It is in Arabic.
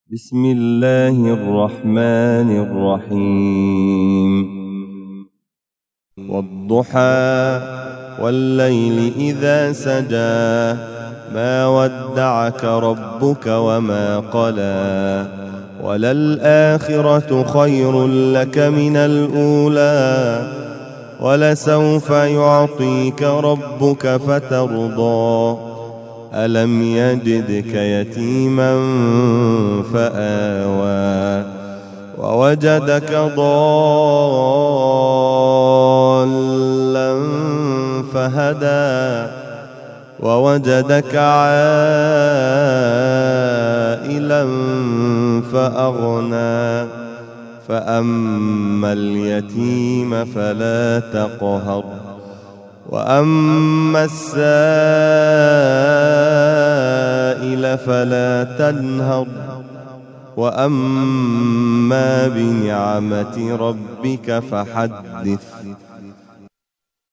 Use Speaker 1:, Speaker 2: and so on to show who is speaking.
Speaker 1: بسم الله الرحمن الرحيم والضحى والليل إذا سجى ما ودعك ربك وما قلى وللآخرة خير لك من الأولى ولسوف يعطيك ربك فترضى ألم يجدك يتيما فآوى ووجدك ضالا فهدى ووجدك عائلا فأغنى فأما اليتيم فلا تقهر وأما السائل فلا تنهر وأما بنعمة ربك فحدث